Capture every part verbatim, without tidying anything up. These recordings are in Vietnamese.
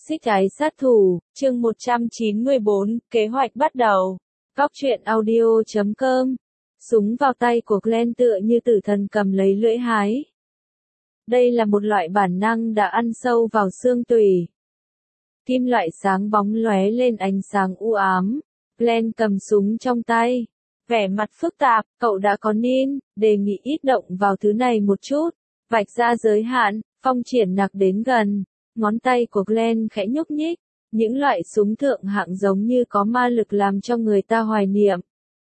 Toxic ái sát thủ, chương một trăm chín mươi bốn, kế hoạch bắt đầu. Góc truyện audio chấm com. Súng vào tay của Glenn tựa như tử thần cầm lấy lưỡi hái. Đây là một loại bản năng đã ăn sâu vào xương tủy. Kim loại sáng bóng lóe lên ánh sáng u ám. Glenn cầm súng trong tay. Vẻ mặt phức tạp, cậu đã có nên, đề nghị ít động vào thứ này một chút. Vạch ra giới hạn, Phong Triển Nặc đến gần. Ngón tay của Glenn khẽ nhúc nhích, những loại súng thượng hạng giống như có ma lực làm cho người ta hoài niệm.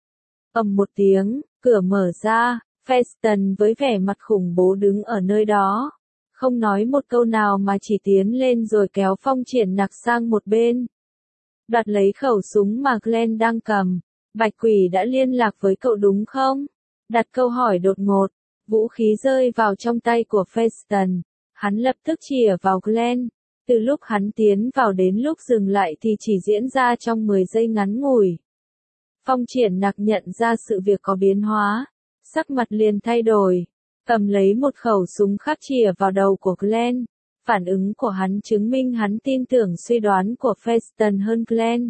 Ầm một tiếng, cửa mở ra, Feston với vẻ mặt khủng bố đứng ở nơi đó. Không nói một câu nào mà chỉ tiến lên rồi kéo Phong Triển Nặc sang một bên. Đoạt lấy khẩu súng mà Glenn đang cầm. Bạch Quỷ đã liên lạc với cậu đúng không? Đặt câu hỏi đột ngột, vũ khí rơi vào trong tay của Feston. Hắn lập tức chĩa vào Glenn. Từ lúc hắn tiến vào đến lúc dừng lại thì chỉ diễn ra trong mười giây ngắn ngủi. Phong Triển Nặc nhận ra sự việc có biến hóa. Sắc mặt liền thay đổi. Cầm lấy một khẩu súng khác chĩa vào đầu của Glenn. Phản ứng của hắn chứng minh hắn tin tưởng suy đoán của Feston hơn Glenn.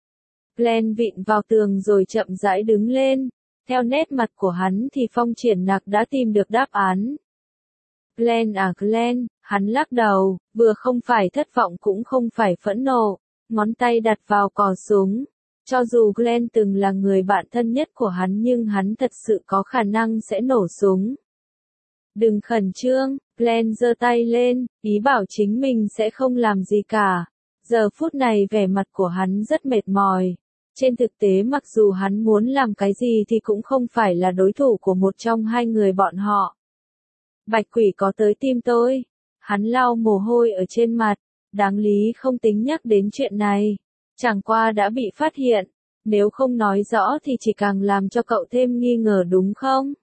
Glenn vịn vào tường rồi chậm rãi đứng lên. Theo nét mặt của hắn thì Phong Triển Nặc đã tìm được đáp án. Glenn à Glenn, hắn lắc đầu, vừa không phải thất vọng cũng không phải phẫn nộ, ngón tay đặt vào cò súng. Cho dù Glenn từng là người bạn thân nhất của hắn nhưng hắn thật sự có khả năng sẽ nổ súng. Đừng khẩn trương, Glenn giơ tay lên, ý bảo chính mình sẽ không làm gì cả. Giờ phút này vẻ mặt của hắn rất mệt mỏi. Trên thực tế mặc dù hắn muốn làm cái gì thì cũng không phải là đối thủ của một trong hai người bọn họ. Bạch Quỷ có tới tìm tôi. Hắn lau mồ hôi ở trên mặt. Đáng lý không tính nhắc đến chuyện này. Chẳng qua đã bị phát hiện. Nếu không nói rõ thì chỉ càng làm cho cậu thêm nghi ngờ đúng không?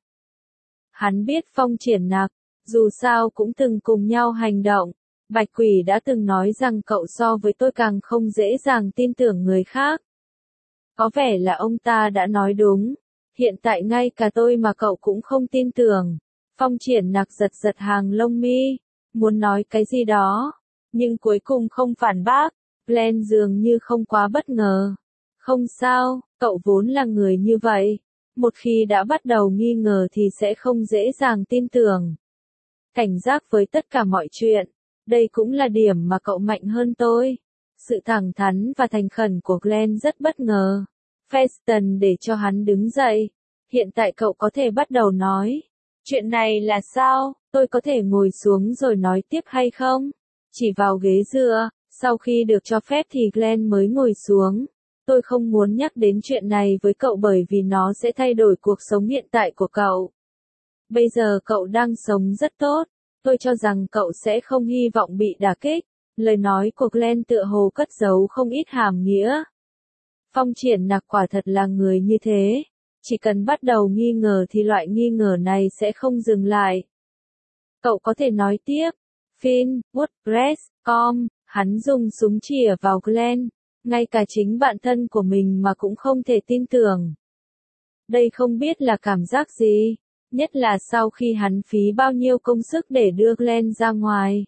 Hắn biết Phong Triển Nặc. Dù sao cũng từng cùng nhau hành động. Bạch Quỷ đã từng nói rằng cậu so với tôi càng không dễ dàng tin tưởng người khác. Có vẻ là ông ta đã nói đúng. Hiện tại ngay cả tôi mà cậu cũng không tin tưởng. Phong Triển Nặc giật giật hàng lông mi, muốn nói cái gì đó, nhưng cuối cùng không phản bác. Glenn dường như không quá bất ngờ. Không sao, cậu vốn là người như vậy. Một khi đã bắt đầu nghi ngờ thì sẽ không dễ dàng tin tưởng. Cảnh giác với tất cả mọi chuyện. Đây cũng là điểm mà cậu mạnh hơn tôi. Sự thẳng thắn và thành khẩn của Glenn rất bất ngờ. Feston để cho hắn đứng dậy. Hiện tại cậu có thể bắt đầu nói. Chuyện này là sao, tôi có thể ngồi xuống rồi nói tiếp hay không? Chỉ vào ghế dựa, sau khi được cho phép thì Glenn mới ngồi xuống. Tôi không muốn nhắc đến chuyện này với cậu bởi vì nó sẽ thay đổi cuộc sống hiện tại của cậu. Bây giờ cậu đang sống rất tốt, tôi cho rằng cậu sẽ không hy vọng bị đả kích. Lời nói của Glenn tựa hồ cất giấu không ít hàm nghĩa. Phong Triển Nặc quả thật là người như thế. Chỉ cần bắt đầu nghi ngờ thì loại nghi ngờ này sẽ không dừng lại. Cậu có thể nói tiếp. Fin, WordPress, com, hắn dùng súng chĩa vào Glenn. Ngay cả chính bạn thân của mình mà cũng không thể tin tưởng. Đây không biết là cảm giác gì. Nhất là sau khi hắn phí bao nhiêu công sức để đưa Glenn ra ngoài.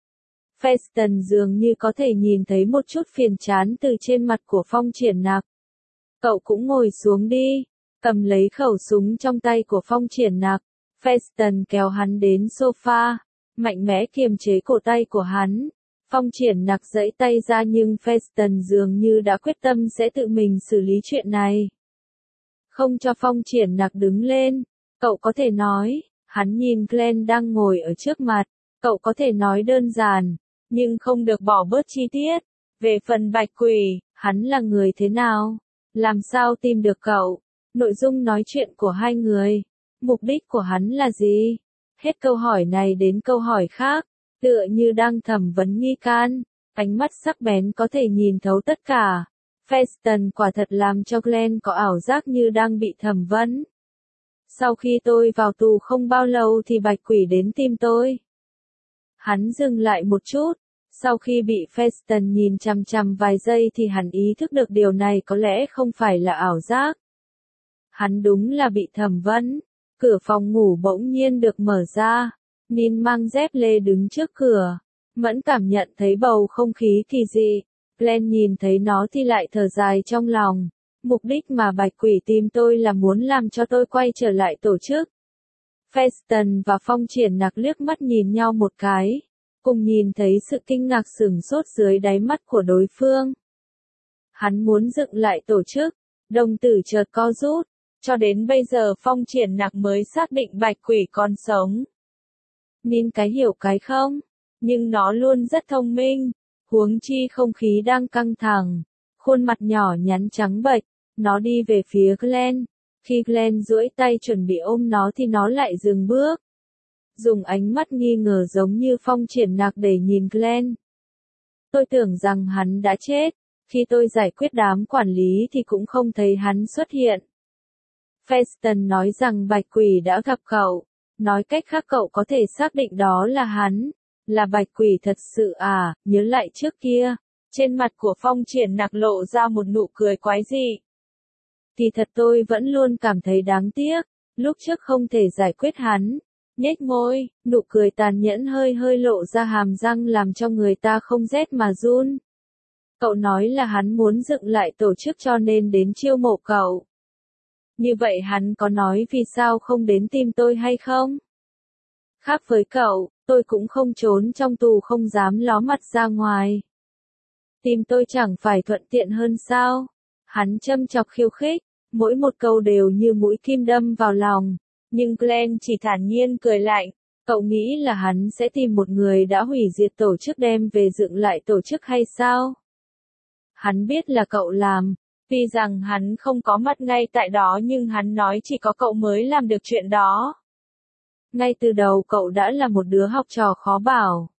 Feston dường như có thể nhìn thấy một chút phiền chán từ trên mặt của Phong Triển Nặc. Cậu cũng ngồi xuống đi. Cầm lấy khẩu súng trong tay của Phong Triển Nặc, Feston kéo hắn đến sofa, mạnh mẽ kiềm chế cổ tay của hắn. Phong Triển Nặc giãy tay ra nhưng Feston dường như đã quyết tâm sẽ tự mình xử lý chuyện này. Không cho Phong Triển Nặc đứng lên, cậu có thể nói, hắn nhìn Glenn đang ngồi ở trước mặt, cậu có thể nói đơn giản, nhưng không được bỏ bớt chi tiết. Về phần Bạch Quỷ, hắn là người thế nào? Làm sao tìm được cậu? Nội dung nói chuyện của hai người, mục đích của hắn là gì? Hết câu hỏi này đến câu hỏi khác, tựa như đang thẩm vấn nghi can, ánh mắt sắc bén có thể nhìn thấu tất cả. Feston quả thật làm cho Glenn có ảo giác như đang bị thẩm vấn. Sau khi tôi vào tù không bao lâu thì Bạch Quỷ đến tìm tôi. Hắn dừng lại một chút, sau khi bị Feston nhìn chằm chằm vài giây thì hắn ý thức được điều này có lẽ không phải là ảo giác. Hắn đúng là bị thẩm vấn. Cửa phòng ngủ bỗng nhiên được mở ra. Nin mang dép lê đứng trước cửa. Mẫn cảm nhận thấy bầu không khí kỳ dị. Glenn nhìn thấy nó thì lại thở dài trong lòng. Mục đích mà bạch quỷ tìm tôi là muốn làm cho tôi quay trở lại tổ chức. Feston và Phong Triển Nặc liếc mắt nhìn nhau một cái, cùng nhìn thấy sự kinh ngạc sửng sốt dưới đáy mắt của đối phương. Hắn muốn dựng lại tổ chức, đồng tử chợt co rút, cho đến bây giờ Phong Triển Nặc mới xác định bạch quỷ còn sống. Nín cái hiểu cái không, nhưng nó luôn rất thông minh, huống chi không khí đang căng thẳng, khuôn mặt nhỏ nhắn trắng bệch, nó đi về phía Glenn. Khi Glenn duỗi tay chuẩn bị ôm nó thì nó lại dừng bước. Dùng ánh mắt nghi ngờ giống như Phong Triển Nặc để nhìn Glenn. Tôi tưởng rằng hắn đã chết, khi tôi giải quyết đám quản lý thì cũng không thấy hắn xuất hiện. Feston nói rằng bạch quỷ đã gặp cậu, nói cách khác cậu có thể xác định đó là hắn, là bạch quỷ thật sự à, nhớ lại trước kia. Trên mặt của Phong Triển Nặc lộ ra một nụ cười quái dị. Thì thật tôi vẫn luôn cảm thấy đáng tiếc, lúc trước không thể giải quyết hắn. Nhếch môi, nụ cười tàn nhẫn hơi hơi lộ ra hàm răng làm cho người ta không rét mà run. Cậu nói là hắn muốn dựng lại tổ chức cho nên đến chiêu mộ cậu. Như vậy hắn có nói vì sao không đến tìm tôi hay không? Khác với cậu, tôi cũng không trốn trong tù không dám ló mặt ra ngoài. Tìm tôi chẳng phải thuận tiện hơn sao? Hắn châm chọc khiêu khích, mỗi một câu đều như mũi kim đâm vào lòng. Nhưng Glenn chỉ thản nhiên cười lạnh, cậu nghĩ là hắn sẽ tìm một người đã hủy diệt tổ chức đem về dựng lại tổ chức hay sao? Hắn biết là cậu làm, vì rằng hắn không có mặt ngay tại đó nhưng hắn nói chỉ có cậu mới làm được chuyện đó. Ngay từ đầu cậu đã là một đứa học trò khó bảo.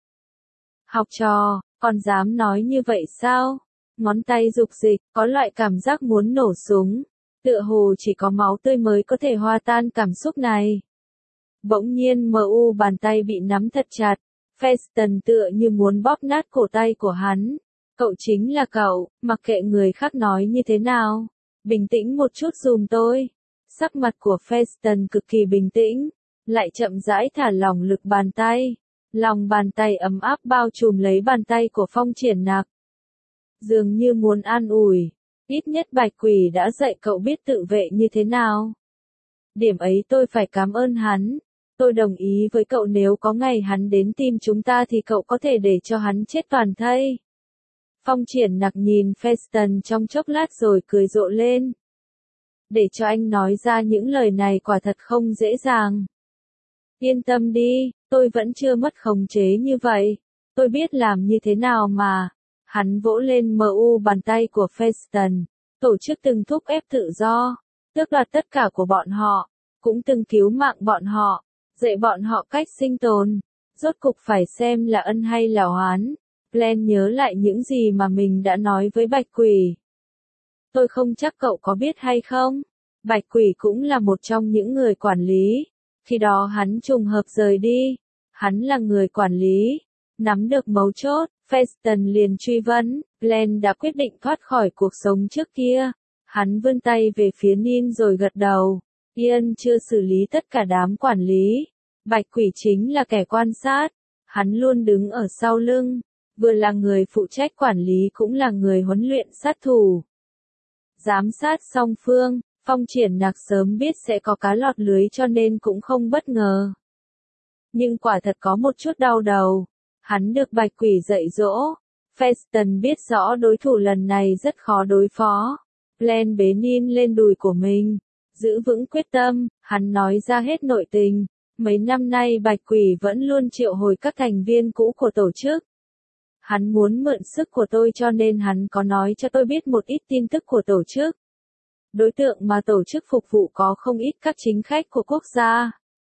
Học trò, còn dám nói như vậy sao? Ngón tay dục dịch, có loại cảm giác muốn nổ súng. Tựa hồ chỉ có máu tươi mới có thể hòa tan cảm xúc này. Bỗng nhiên mờ u bàn tay bị nắm thật chặt. Feston tựa như muốn bóp nát cổ tay của hắn. Cậu chính là cậu, mặc kệ người khác nói như thế nào. Bình tĩnh một chút dùm tôi. Sắc mặt của Feston cực kỳ bình tĩnh, lại chậm rãi thả lỏng lực bàn tay. Lòng bàn tay ấm áp bao trùm lấy bàn tay của Phong Triển Nặc. Dường như muốn an ủi. Ít nhất bạch quỷ đã dạy cậu biết tự vệ như thế nào. Điểm ấy tôi phải cảm ơn hắn. Tôi đồng ý với cậu nếu có ngày hắn đến tìm chúng ta thì cậu có thể để cho hắn chết toàn thây. Phong Triển Nặc nhìn Feston trong chốc lát rồi cười rộ lên. Để cho anh nói ra những lời này quả thật không dễ dàng. Yên tâm đi, tôi vẫn chưa mất khống chế như vậy. Tôi biết làm như thế nào mà. Hắn vỗ lên mờ u bàn tay của Feston. Tổ chức từng thúc ép tự do, tước đoạt tất cả của bọn họ, cũng từng cứu mạng bọn họ, dạy bọn họ cách sinh tồn. Rốt cục phải xem là ân hay là oán. Glenn nhớ lại những gì mà mình đã nói với bạch quỷ. Tôi không chắc cậu có biết hay không. Bạch quỷ cũng là một trong những người quản lý. Khi đó hắn trùng hợp rời đi. Hắn là người quản lý. Nắm được mấu chốt, Feston liền truy vấn, Glenn đã quyết định thoát khỏi cuộc sống trước kia. Hắn vươn tay về phía Nin rồi gật đầu. Ian chưa xử lý tất cả đám quản lý. Bạch quỷ chính là kẻ quan sát. Hắn luôn đứng ở sau lưng. Vừa là người phụ trách quản lý cũng là người huấn luyện sát thủ. Giám sát song phương, Phong Triển Nặc sớm biết sẽ có cá lọt lưới cho nên cũng không bất ngờ. Nhưng quả thật có một chút đau đầu. Hắn được bạch quỷ dạy dỗ. Feston biết rõ đối thủ lần này rất khó đối phó. Glenn bế Nin lên đùi của mình. Giữ vững quyết tâm, hắn nói ra hết nội tình. Mấy năm nay bạch quỷ vẫn luôn triệu hồi các thành viên cũ của tổ chức. Hắn muốn mượn sức của tôi cho nên hắn có nói cho tôi biết một ít tin tức của tổ chức. Đối tượng mà tổ chức phục vụ có không ít các chính khách của quốc gia.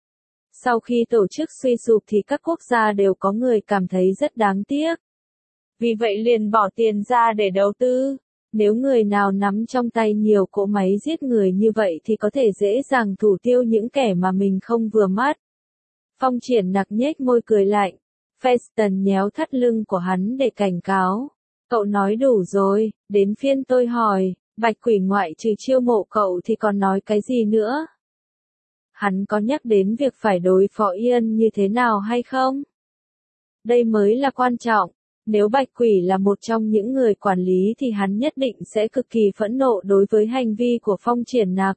Sau khi tổ chức suy sụp thì các quốc gia đều có người cảm thấy rất đáng tiếc. Vì vậy liền bỏ tiền ra để đầu tư. Nếu người nào nắm trong tay nhiều cỗ máy giết người như vậy thì có thể dễ dàng thủ tiêu những kẻ mà mình không vừa mắt. Phong Triển Nặc nhếch môi cười lạnh. Feston nhéo thắt lưng của hắn để cảnh cáo. Cậu nói đủ rồi, đến phiên tôi hỏi, bạch quỷ ngoại trừ chiêu mộ cậu thì còn nói cái gì nữa? Hắn có nhắc đến việc phải đối phó Ian như thế nào hay không? Đây mới là quan trọng. Nếu Bạch Quỷ là một trong những người quản lý thì hắn nhất định sẽ cực kỳ phẫn nộ đối với hành vi của Phong Triển Nặc.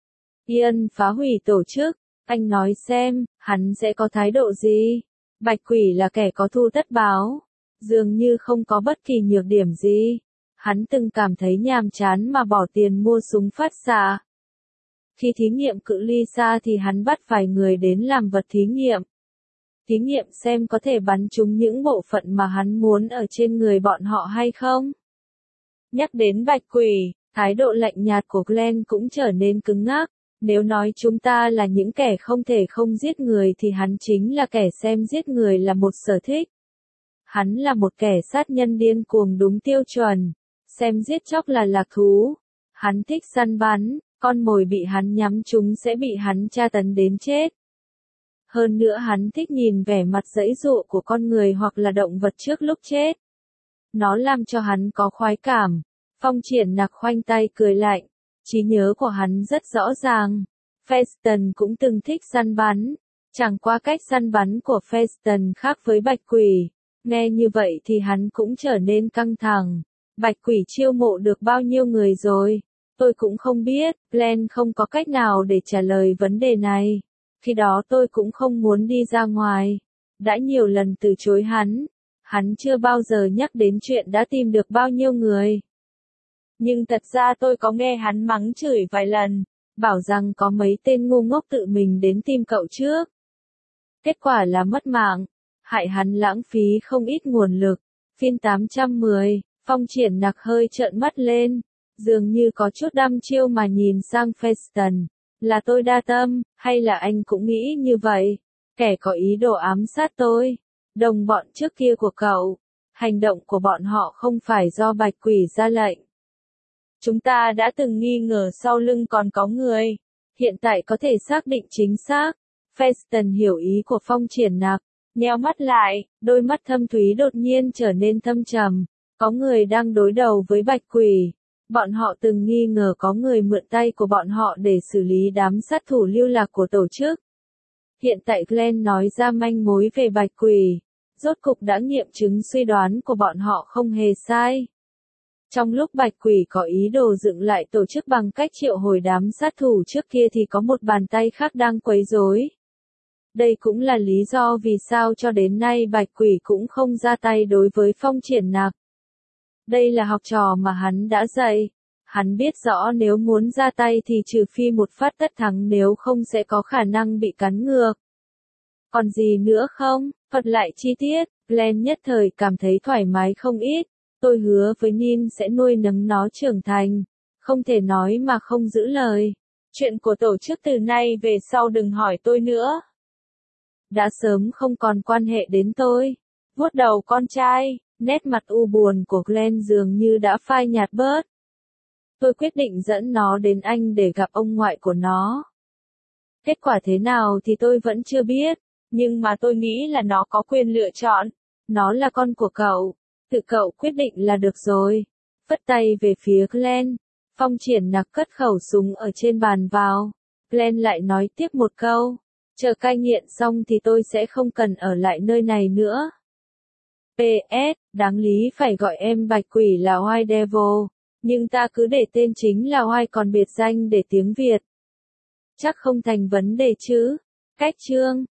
Ian phá hủy tổ chức, anh nói xem, hắn sẽ có thái độ gì? Bạch Quỷ là kẻ có thù tất báo, dường như không có bất kỳ nhược điểm gì. Hắn từng cảm thấy nhàm chán mà bỏ tiền mua súng phát xạ. Khi thí nghiệm cự ly xa thì hắn bắt vài người đến làm vật thí nghiệm. Thí nghiệm xem có thể bắn trúng những bộ phận mà hắn muốn ở trên người bọn họ hay không. Nhắc đến Bạch Quỷ, thái độ lạnh nhạt của Glenn cũng trở nên cứng ngắc. Nếu nói chúng ta là những kẻ không thể không giết người thì hắn chính là kẻ xem giết người là một sở thích. Hắn là một kẻ sát nhân điên cuồng đúng tiêu chuẩn. Xem giết chóc là lạc thú. Hắn thích săn bắn, con mồi bị hắn nhắm trúng sẽ bị hắn tra tấn đến chết. Hơn nữa hắn thích nhìn vẻ mặt giãy giụa của con người hoặc là động vật trước lúc chết. Nó làm cho hắn có khoái cảm. Phong Triển Nặc khoanh tay cười lạnh. Trí nhớ của hắn rất rõ ràng. Feston cũng từng thích săn bắn. Chẳng qua cách săn bắn của Feston khác với Bạch Quỷ. Nghe như vậy thì hắn cũng trở nên căng thẳng. Bạch Quỷ chiêu mộ được bao nhiêu người rồi? Tôi cũng không biết. Glenn không có cách nào để trả lời vấn đề này. Khi đó tôi cũng không muốn đi ra ngoài. Đã nhiều lần từ chối hắn. Hắn chưa bao giờ nhắc đến chuyện đã tìm được bao nhiêu người. Nhưng thật ra tôi có nghe hắn mắng chửi vài lần. Bảo rằng có mấy tên ngu ngốc tự mình đến tìm cậu trước. Kết quả là mất mạng. Hại hắn lãng phí không ít nguồn lực. Phiên tám trăm mười, Phong Triển Nặc hơi trợn mắt lên. Dường như có chút đăm chiêu mà nhìn sang Feston. Là tôi đa tâm, hay là anh cũng nghĩ như vậy? Kẻ có ý đồ ám sát tôi. Đồng bọn trước kia của cậu. Hành động của bọn họ không phải do Bạch Quỷ ra lệnh. Chúng ta đã từng nghi ngờ sau lưng còn có người. Hiện tại có thể xác định chính xác. Feston hiểu ý của Phong Triển Nặc. Nheo mắt lại, đôi mắt thâm thúy đột nhiên trở nên thâm trầm. Có người đang đối đầu với Bạch Quỷ. Bọn họ từng nghi ngờ có người mượn tay của bọn họ để xử lý đám sát thủ lưu lạc của tổ chức. Hiện tại Glenn nói ra manh mối về Bạch Quỷ. Rốt cục đã nghiệm chứng suy đoán của bọn họ không hề sai. Trong lúc Bạch Quỷ có ý đồ dựng lại tổ chức bằng cách triệu hồi đám sát thủ trước kia thì có một bàn tay khác đang quấy rối. Đây cũng là lý do vì sao cho đến nay Bạch Quỷ cũng không ra tay đối với Phong Triển Nặc. Đây là học trò mà hắn đã dạy. Hắn biết rõ nếu muốn ra tay thì trừ phi một phát tất thắng, nếu không sẽ có khả năng bị cắn ngược. Còn gì nữa không? Thuật lại chi tiết, Glenn nhất thời cảm thấy thoải mái không ít. Tôi hứa với Nin sẽ nuôi nấng nó trưởng thành. Không thể nói mà không giữ lời. Chuyện của tổ chức từ nay về sau đừng hỏi tôi nữa. Đã sớm không còn quan hệ đến tôi. Vuốt đầu con trai, nét mặt u buồn của Glenn dường như đã phai nhạt bớt. Tôi quyết định dẫn nó đến Anh để gặp ông ngoại của nó. Kết quả thế nào thì tôi vẫn chưa biết, nhưng mà tôi nghĩ là nó có quyền lựa chọn. Nó là con của cậu, tự cậu quyết định là được rồi. Vất tay về phía Glenn. Phong Triển Nặc cất khẩu súng ở trên bàn vào. Glenn lại nói tiếp một câu. Chờ cai nghiện xong thì tôi sẽ không cần ở lại nơi này nữa. pê ét, đáng lý phải gọi em Bạch Quỷ là White Devil, nhưng ta cứ để tên chính là White còn biệt danh để tiếng Việt. Chắc không thành vấn đề chứ. Cách chương.